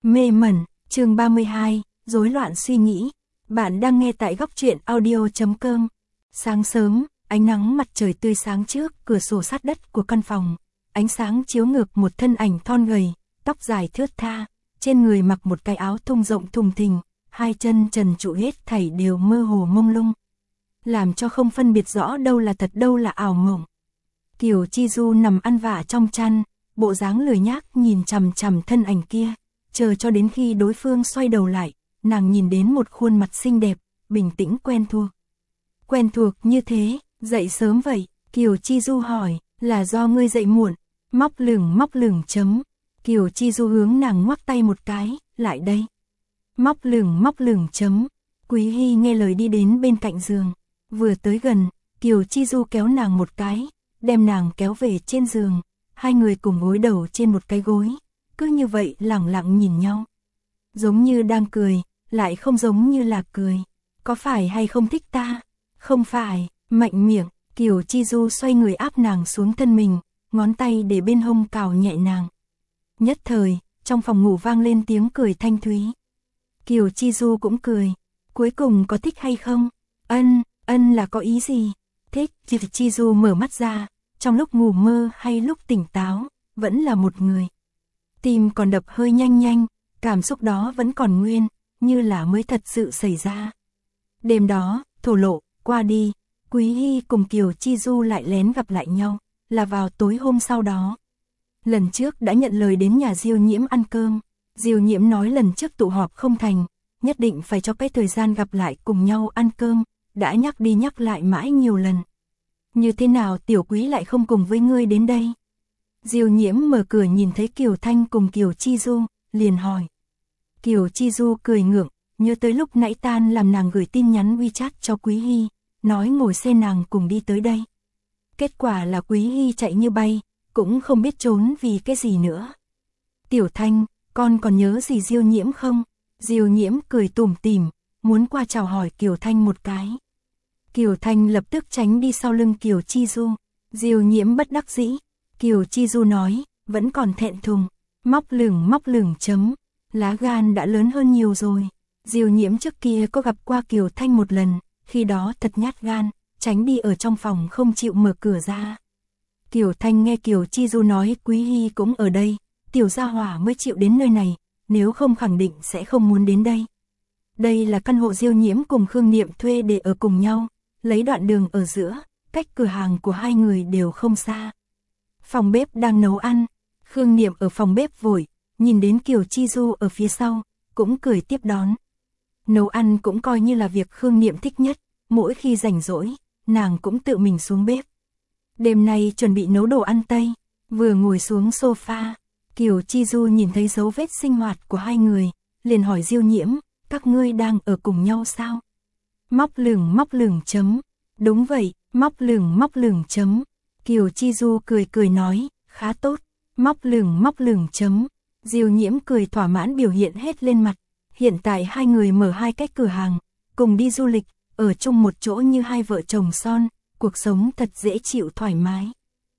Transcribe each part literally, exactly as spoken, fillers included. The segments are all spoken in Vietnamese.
Mê mẩn, chương ba mươi hai, rối loạn suy nghĩ. Bạn đang nghe tại góc truyện audio chấm com. Sáng sớm, ánh nắng mặt trời tươi sáng trước cửa sổ sát đất của căn phòng. Ánh sáng chiếu ngược một thân ảnh thon gầy, tóc dài thướt tha, trên người mặc một cái áo thun rộng thùng thình, hai chân trần trụi hết thảy đều mơ hồ mông lung, làm cho không phân biệt rõ đâu là thật đâu là ảo mộng. Kiều Chi Du nằm ăn vạ trong chăn, bộ dáng lười nhác nhìn chằm chằm thân ảnh kia, chờ cho đến khi đối phương xoay đầu lại, nàng nhìn đến một khuôn mặt xinh đẹp, bình tĩnh quen thuộc. Quen thuộc như thế, dậy sớm vậy? Kiều Chi Du hỏi, là do ngươi dậy muộn? Móc lửng móc lửng chấm. Kiều Chi Du hướng nàng ngoắc tay một cái, lại đây. Móc lửng móc lửng chấm. Quý Hy nghe lời đi đến bên cạnh giường, vừa tới gần, Kiều Chi Du kéo nàng một cái, đem nàng kéo về trên giường, hai người cùng gối đầu trên một cái gối, cứ như vậy lẳng lặng nhìn nhau. Giống như đang cười, lại không giống như là cười. Có phải hay không thích ta? Không phải, mạnh miệng. Kiều Chi Du xoay người áp nàng xuống thân mình, ngón tay để bên hông cào nhẹ nàng. Nhất thời, trong phòng ngủ vang lên tiếng cười thanh thúy. Kiều Chi Du cũng cười. Cuối cùng có thích hay không? Ân, ân là có ý gì? Thích. Kiều Chi Du mở mắt ra, trong lúc ngủ mơ hay lúc tỉnh táo, vẫn là một người. Tim còn đập hơi nhanh nhanh, cảm xúc đó vẫn còn nguyên, như là mới thật sự xảy ra. Đêm đó, thổ lộ, qua đi, Quý Hy cùng Kiều Chi Du lại lén gặp lại nhau, là vào tối hôm sau đó. Lần trước đã nhận lời đến nhà Diêu Nhiễm ăn cơm, Diêu Nhiễm nói lần trước tụ họp không thành, nhất định phải cho cái thời gian gặp lại cùng nhau ăn cơm, đã nhắc đi nhắc lại mãi nhiều lần. Như thế nào tiểu Quý lại không cùng với ngươi đến đây? Diêu Nhiễm mở cửa nhìn thấy Kiều Thanh cùng Kiều Chi Du, liền hỏi. Kiều Chi Du cười ngượng, nhớ tới lúc nãy tan làm nàng gửi tin nhắn WeChat cho Quý Hy, nói ngồi xe nàng cùng đi tới đây. Kết quả là Quý Hy chạy như bay, cũng không biết trốn vì cái gì nữa. Tiểu Thanh, con còn nhớ gì Diêu Nhiễm không? Diêu Nhiễm cười tủm tỉm, muốn qua chào hỏi Kiều Thanh một cái. Kiều Thanh lập tức tránh đi sau lưng Kiều Chi Du. Diêu Nhiễm bất đắc dĩ. Kiều Chi Du nói, vẫn còn thẹn thùng. Móc lửng móc lửng chấm. Lá gan đã lớn hơn nhiều rồi. Diêu Nhiễm trước kia có gặp qua Kiều Thanh một lần, khi đó thật nhát gan, tránh đi ở trong phòng không chịu mở cửa ra. Kiều Thanh nghe Kiều Chi Du nói Quý Hy cũng ở đây, tiểu gia hỏa mới chịu đến nơi này, nếu không khẳng định sẽ không muốn đến đây. Đây là căn hộ Diêu Nhiễm cùng Khương Niệm thuê để ở cùng nhau, lấy đoạn đường ở giữa, cách cửa hàng của hai người đều không xa. Phòng bếp đang nấu ăn, Khương Niệm ở phòng bếp vội, nhìn đến Kiều Chi Du ở phía sau, cũng cười tiếp đón. Nấu ăn cũng coi như là việc Khương Niệm thích nhất, mỗi khi rảnh rỗi, nàng cũng tự mình xuống bếp. Đêm nay chuẩn bị nấu đồ ăn Tây, vừa ngồi xuống sofa, Kiều Chi Du nhìn thấy dấu vết sinh hoạt của hai người, liền hỏi Diêu Nhiễm, các ngươi đang ở cùng nhau sao? Móc lửng móc lửng chấm. Đúng vậy, móc lửng móc lửng chấm. Kiều Chi Du cười cười nói, khá tốt. Móc lửng móc lửng chấm. Diêu Nhiễm cười thỏa mãn biểu hiện hết lên mặt. Hiện tại hai người mở hai cái cửa hàng, cùng đi du lịch, ở chung một chỗ như hai vợ chồng son, cuộc sống thật dễ chịu thoải mái.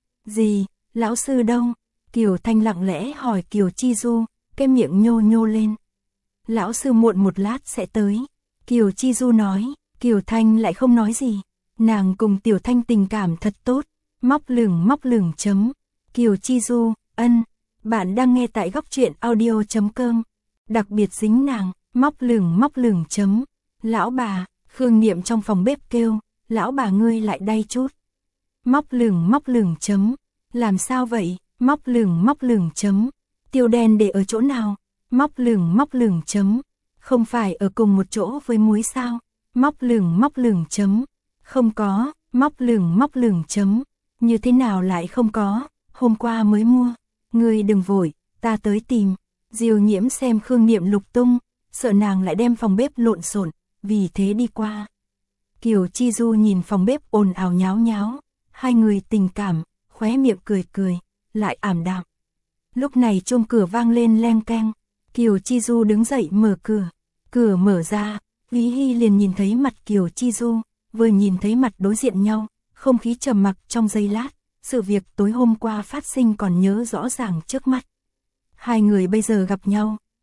Gì, lão sư đâu? Kiều Thanh lặng lẽ hỏi Kiều Chi Du, cái miệng nhô nhô lên. Lão sư muộn một lát sẽ tới. Kiều Chi Du nói, Kiều Thanh lại không nói gì. Nàng cùng Tiểu Thanh tình cảm thật tốt. Móc lửng móc lửng chấm. Kiều Chi Du, ân, bạn đang nghe tại góc truyện audio chấm com. Đặc biệt dính nàng, móc lửng móc lửng chấm. Lão bà, Khương Niệm trong phòng bếp kêu, lão bà ngươi lại đây chút. Móc lửng móc lửng chấm. Làm sao vậy? Móc lửng móc lửng chấm. Tiêu đen để ở chỗ nào? Móc lửng móc lửng chấm. Không phải ở cùng một chỗ với muối sao? Móc lửng móc lửng chấm. Không có, móc lửng móc lửng chấm. Như thế nào lại không có? Hôm qua mới mua. Ngươi đừng vội, ta tới tìm. Diêu Nhiễm xem Khương Niệm lục tung, sợ nàng lại đem phòng bếp lộn xộn, vì thế đi qua. Kiều Chi Du nhìn phòng bếp ồn ào nháo nháo, hai người tình cảm, khóe miệng cười cười, lại ảm đạm. Lúc này chuông cửa vang lên leng keng, Kiều Chi Du đứng dậy mở cửa, cửa mở ra, Quý Hy liền nhìn thấy mặt Kiều Chi Du, vừa nhìn thấy mặt đối diện nhau, không khí trầm mặc trong giây lát, sự việc tối hôm qua phát sinh còn nhớ rõ ràng trước mắt. Hai người bây giờ gặp nhau,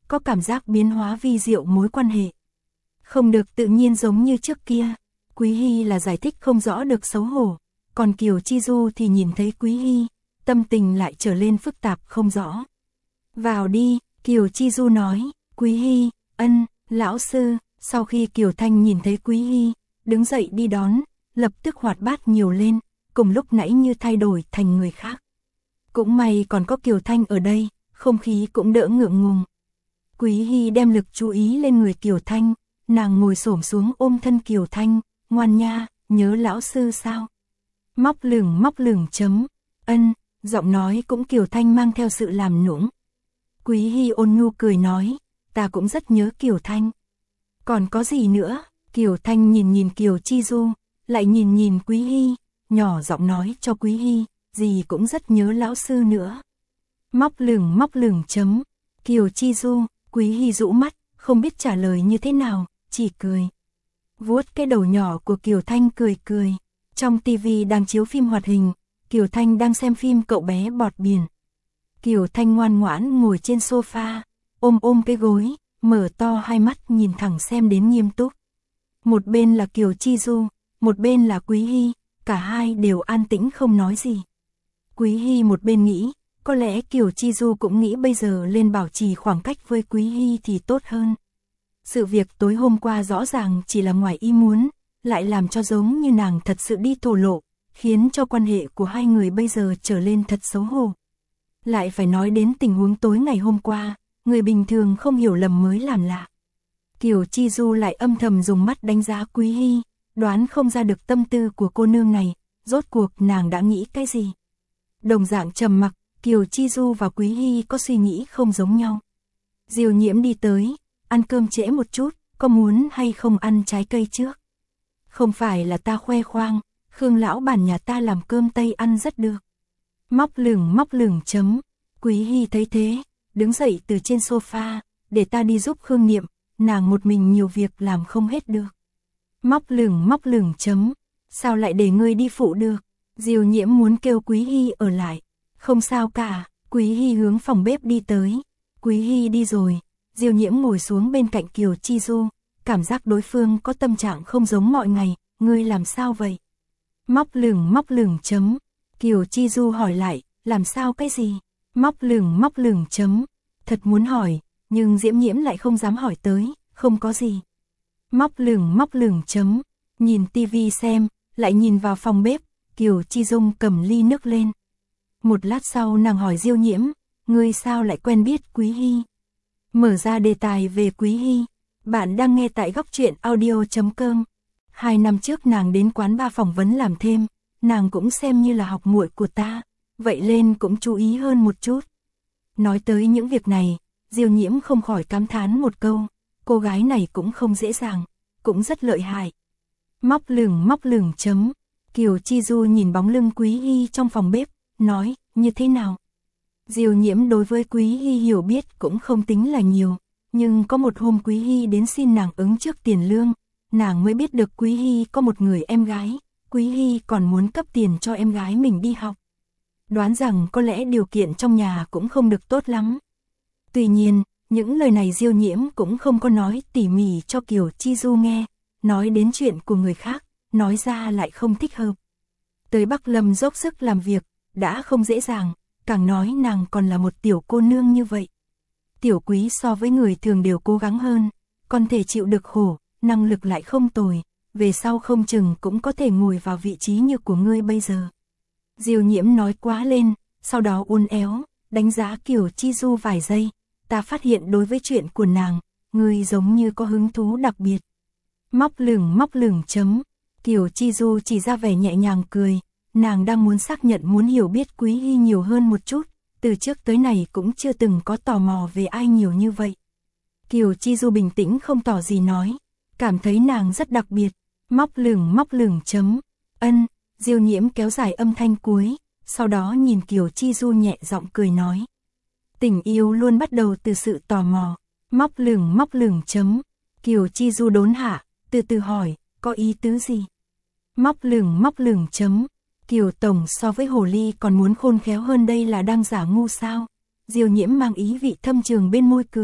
có cảm giác biến hóa vi diệu mối quan hệ. Không được tự nhiên giống như trước kia. Quý Hy là giải thích không rõ được xấu hổ, còn Kiều Chi Du thì nhìn thấy Quý Hy, tâm tình lại trở lên phức tạp không rõ. Vào đi, Kiều Chi Du nói. Quý Hy, ân, lão sư. Sau khi Kiều Thanh nhìn thấy Quý Hy, đứng dậy đi đón, lập tức hoạt bát nhiều lên, cùng lúc nãy như thay đổi thành người khác. Cũng may còn có Kiều Thanh ở đây, không khí cũng đỡ ngượng ngùng. Quý Hy đem lực chú ý lên người Kiều Thanh, nàng ngồi xổm xuống ôm thân Kiều Thanh, ngoan nha, nhớ lão sư sao? Móc lửng móc lửng chấm, ân, giọng nói cũng Kiều Thanh mang theo sự làm nũng. Quý Hy ôn nhu cười nói, ta cũng rất nhớ Kiều Thanh. Còn có gì nữa? Kiều Thanh nhìn nhìn Kiều Chi Du, lại nhìn nhìn Quý Hy, nhỏ giọng nói cho Quý Hy, gì cũng rất nhớ lão sư nữa. Móc lửng móc lửng chấm, Kiều Chi Du, Quý Hy rũ mắt, không biết trả lời như thế nào, chỉ cười. Vuốt cái đầu nhỏ của Kiều Thanh cười cười. Trong tivi đang chiếu phim hoạt hình, Kiều Thanh đang xem phim Cậu bé bọt biển. Kiều Thanh ngoan ngoãn ngồi trên sofa, ôm ôm cái gối, mở to hai mắt nhìn thẳng xem đến nghiêm túc. Một bên là Kiều Chi Du, một bên là Quý Hy, cả hai đều an tĩnh không nói gì. Quý Hy một bên nghĩ, có lẽ Kiều Chi Du cũng nghĩ bây giờ lên bảo trì khoảng cách với Quý Hy thì tốt hơn. Sự việc tối hôm qua rõ ràng chỉ là ngoài ý muốn, lại làm cho giống như nàng thật sự đi thổ lộ, khiến cho quan hệ của hai người bây giờ trở lên thật xấu hổ. Lại phải nói đến tình huống tối ngày hôm qua, người bình thường không hiểu lầm mới làm lạ. Kiều Chi Du lại âm thầm dùng mắt đánh giá Quý Hy, đoán không ra được tâm tư của cô nương này, rốt cuộc nàng đã nghĩ cái gì. Đồng dạng trầm mặc, Kiều Chi Du và Quý Hy có suy nghĩ không giống nhau. Diêu Nhiễm đi tới, ăn cơm trễ một chút, có muốn hay không ăn trái cây trước? Không phải là ta khoe khoang, Khương lão bản nhà ta làm cơm Tây ăn rất được. Móc lửng móc lửng chấm, Quý Hy thấy thế, đứng dậy từ trên sofa, để ta đi giúp Khương Niệm, nàng một mình nhiều việc làm không hết được. Móc lửng móc lửng chấm, sao lại để ngươi đi phụ được? Diêu Nhiễm muốn kêu Quý Hy ở lại. Không sao cả, Quý Hy hướng phòng bếp đi tới. Quý Hy đi rồi, Diêu Nhiễm ngồi xuống bên cạnh Kiều Chi Du, cảm giác đối phương có tâm trạng không giống mọi ngày, ngươi làm sao vậy? Móc lửng móc lửng chấm, Kiều Chi Du hỏi lại, làm sao cái gì? Móc lửng móc lửng chấm, thật muốn hỏi, nhưng Diễm Nhiễm lại không dám hỏi tới, không có gì. Móc lửng móc lửng chấm, nhìn tivi xem, lại nhìn vào phòng bếp, Kiều Chi Dung cầm ly nước lên. Một lát sau nàng hỏi Diêu Nhiễm, ngươi sao lại quen biết Quý Hy? Mở ra đề tài về Quý Hy, bạn đang nghe tại góc truyện audio chấm com. Hai năm trước nàng đến quán ba phỏng vấn làm thêm, nàng cũng xem như là học muội của ta, vậy lên cũng chú ý hơn một chút. Nói tới những việc này, Diêu Nhiễm không khỏi cảm thán một câu, cô gái này cũng không dễ dàng, cũng rất lợi hại. Móc lửng móc lửng chấm, Kiều Chi Du nhìn bóng lưng Quý Hy trong phòng bếp, nói, như thế nào? Diêu Nhiễm đối với Quý Hy hiểu biết cũng không tính là nhiều, nhưng có một hôm Quý Hy đến xin nàng ứng trước tiền lương, nàng mới biết được Quý Hy có một người em gái, Quý Hy còn muốn cấp tiền cho em gái mình đi học. Đoán rằng có lẽ điều kiện trong nhà cũng không được tốt lắm. Tuy nhiên, những lời này Diêu Nhiễm cũng không có nói tỉ mỉ cho Kiều Chi Du nghe, nói đến chuyện của người khác, nói ra lại không thích hợp. Tới Bắc Lâm dốc sức làm việc, đã không dễ dàng, càng nói nàng còn là một tiểu cô nương như vậy. Tiểu Quý so với người thường đều cố gắng hơn, còn thể chịu được khổ, năng lực lại không tồi, về sau không chừng cũng có thể ngồi vào vị trí như của ngươi bây giờ. Diêu Nhiễm nói quá lên, sau đó uốn éo, đánh giá Kiều Chi Du vài giây, ta phát hiện đối với chuyện của nàng, ngươi giống như có hứng thú đặc biệt. Móc lửng móc lửng chấm, Kiều Chi Du chỉ ra vẻ nhẹ nhàng cười, nàng đang muốn xác nhận muốn hiểu biết Quý Hy nhiều hơn một chút, từ trước tới này cũng chưa từng có tò mò về ai nhiều như vậy. Kiều Chi Du bình tĩnh không tỏ gì nói, cảm thấy nàng rất đặc biệt, móc lửng móc lửng chấm, ân, Diêu Nhiễm kéo dài âm thanh cuối, sau đó nhìn Kiều Chi Du nhẹ giọng cười nói. Tình yêu luôn bắt đầu từ sự tò mò, móc lửng móc lửng chấm, Kiều Chi Du đốn hạ, từ từ hỏi, có ý tứ gì? Móc lửng móc lửng chấm, Kiều Tổng so với hồ ly còn muốn khôn khéo hơn đây là đang giả ngu sao? Diêu Nhiễm mang ý vị thâm trường bên môi cười,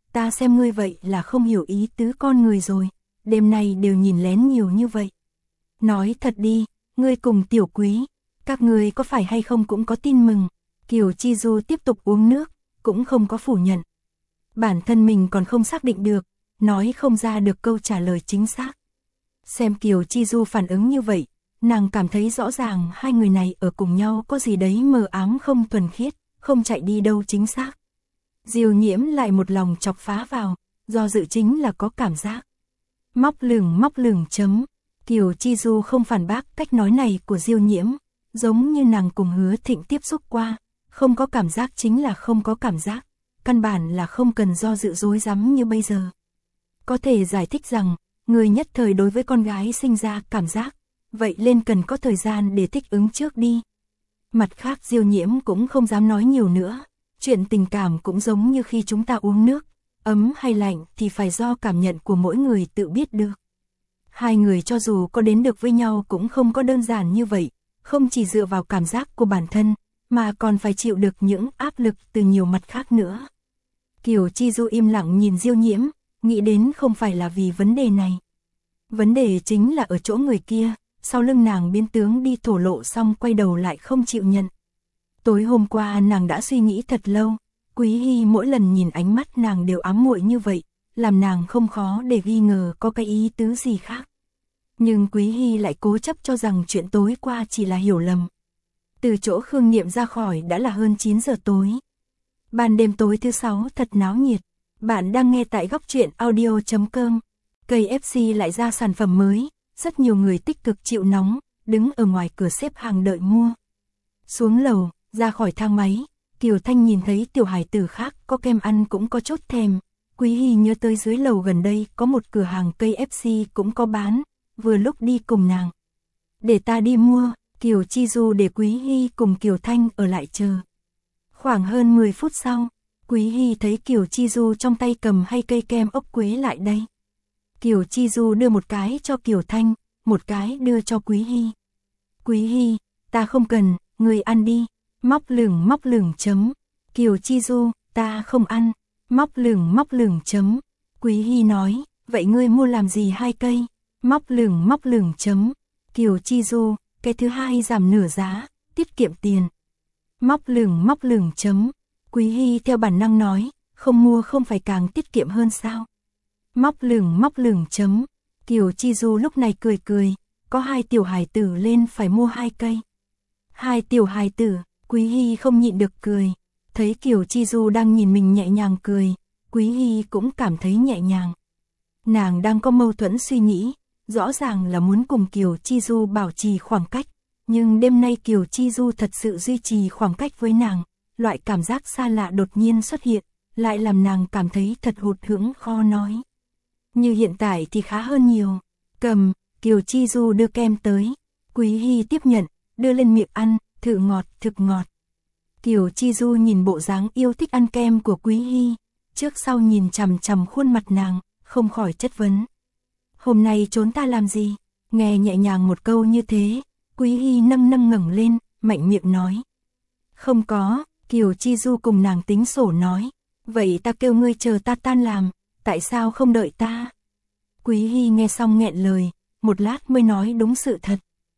ta xem ngươi vậy là không hiểu ý tứ con người rồi, đêm nay đều nhìn lén nhiều như vậy. Nói thật đi, ngươi cùng Tiểu Quý, các ngươi có phải hay không cũng có tin mừng. Kiều Chi Du tiếp tục uống nước, cũng không có phủ nhận. Bản thân mình còn không xác định được, nói không ra được câu trả lời chính xác. Xem Kiều Chi Du phản ứng như vậy, nàng cảm thấy rõ ràng hai người này ở cùng nhau có gì đấy mờ ám không thuần khiết, không chạy đi đâu chính xác. Diêu Nhiễm lại một lòng chọc phá vào, do dự chính là có cảm giác. Móc lửng móc lửng chấm, Kiều Chi Du không phản bác cách nói này của Diêu Nhiễm, giống như nàng cùng Hứa Thịnh tiếp xúc qua, không có cảm giác chính là không có cảm giác, căn bản là không cần do dự dối rắm như bây giờ. Có thể giải thích rằng, người nhất thời đối với con gái sinh ra cảm giác, vậy nên cần có thời gian để thích ứng trước đi. Mặt khác Diêu Nhiễm cũng không dám nói nhiều nữa, chuyện tình cảm cũng giống như khi chúng ta uống nước, ấm hay lạnh thì phải do cảm nhận của mỗi người tự biết được. Hai người cho dù có đến được với nhau cũng không có đơn giản như vậy, không chỉ dựa vào cảm giác của bản thân, mà còn phải chịu được những áp lực từ nhiều mặt khác nữa. Kiều Chi Du im lặng nhìn Diêu Nhiễm, nghĩ đến không phải là vì vấn đề này. Vấn đề chính là ở chỗ người kia, sau lưng nàng biến tướng đi thổ lộ xong quay đầu lại không chịu nhận. Tối hôm qua nàng đã suy nghĩ thật lâu, Quý Hy mỗi lần nhìn ánh mắt nàng đều ám muội như vậy, làm nàng không khó để nghi ngờ có cái ý tứ gì khác. Nhưng Quý Hy lại cố chấp cho rằng chuyện tối qua chỉ là hiểu lầm. Từ chỗ Khương Niệm ra khỏi đã là hơn chín giờ tối. Ban đêm tối thứ sáu thật náo nhiệt. Bạn đang nghe tại góc truyện audio chấm com. ca ép xê lại ra sản phẩm mới, rất nhiều người tích cực chịu nóng, đứng ở ngoài cửa xếp hàng đợi mua. Xuống lầu, ra khỏi thang máy, Kiều Thanh nhìn thấy tiểu hài tử khác có kem ăn cũng có chốt thèm. Quý Hy nhớ tới dưới lầu gần đây có một cửa hàng ca ép xê cũng có bán, vừa lúc đi cùng nàng. Để ta đi mua, Kiều Chi Du để Quý Hy cùng Kiều Thanh ở lại chờ. Khoảng hơn mười phút sau, Quý Hy thấy Kiều Chi Du trong tay cầm hai cây kem ốc quế lại đây. Kiều Chi Du đưa một cái cho Kiều Thanh, một cái đưa cho Quý Hy. Quý Hy, ta không cần, người ăn đi. Móc lửng móc lửng chấm. Kiều Chi Du, ta không ăn. Móc lửng móc lửng chấm. Quý Hy nói, vậy ngươi mua làm gì hai cây? Móc lửng móc lửng chấm. Kiều Chi Du, cái thứ hai giảm nửa giá, tiết kiệm tiền. Móc lửng móc lửng chấm. Quý Hy theo bản năng nói, không mua không phải càng tiết kiệm hơn sao? Móc lửng móc lửng chấm. Kiều Chi Du lúc này cười cười, có hai tiểu hài tử lên phải mua hai cây. Hai tiểu hài tử, Quý Hy không nhịn được cười, thấy Kiều Chi Du đang nhìn mình nhẹ nhàng cười, Quý Hy cũng cảm thấy nhẹ nhàng. Nàng đang có mâu thuẫn suy nghĩ, rõ ràng là muốn cùng Kiều Chi Du bảo trì khoảng cách, nhưng đêm nay Kiều Chi Du thật sự duy trì khoảng cách với nàng, loại cảm giác xa lạ đột nhiên xuất hiện, lại làm nàng cảm thấy thật hụt hẫng khó nói. Như hiện tại thì khá hơn nhiều. Cầm, Kiều Chi Du đưa kem tới, Quý Hy tiếp nhận, đưa lên miệng ăn, thử ngọt, thực ngọt. Kiều Chi Du nhìn bộ dáng yêu thích ăn kem của Quý Hy, trước sau nhìn chằm chằm khuôn mặt nàng, không khỏi chất vấn. Hôm nay trốn ta làm gì? Nghe nhẹ nhàng một câu như thế, Quý Hy nâng nâng ngẩng lên, mạnh miệng nói. Không có, Kiều Chi Du cùng nàng tính sổ nói. Vậy ta kêu ngươi chờ ta tan làm, tại sao không đợi ta? Quý Hy nghe xong nghẹn lời, một lát mới nói đúng sự thật.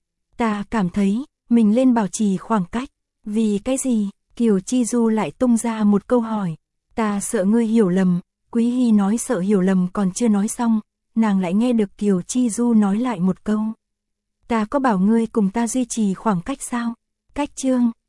Ta cảm thấy, mình lên bảo trì khoảng cách. Vì cái gì? Kiều Chi Du lại tung ra một câu hỏi. Ta sợ ngươi hiểu lầm. Quý Hy nói sợ hiểu lầm còn chưa nói xong, nàng lại nghe được Kiều Chi Du nói lại một câu. Ta có bảo ngươi cùng ta duy trì khoảng cách sao? Cách chương.